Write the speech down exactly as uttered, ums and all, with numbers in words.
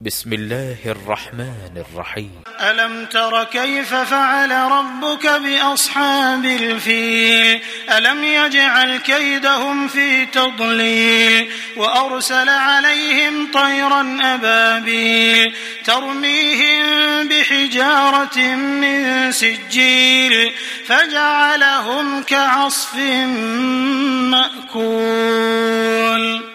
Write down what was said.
بسم الله الرحمن الرحيم. ألم تر كيف فعل ربك بأصحاب الفيل ألم يجعل كيدهم في تضليل وأرسل عليهم طيرا أبابيل ترميهم بحجارة من سجيل فجعلهم كعصف مأكول.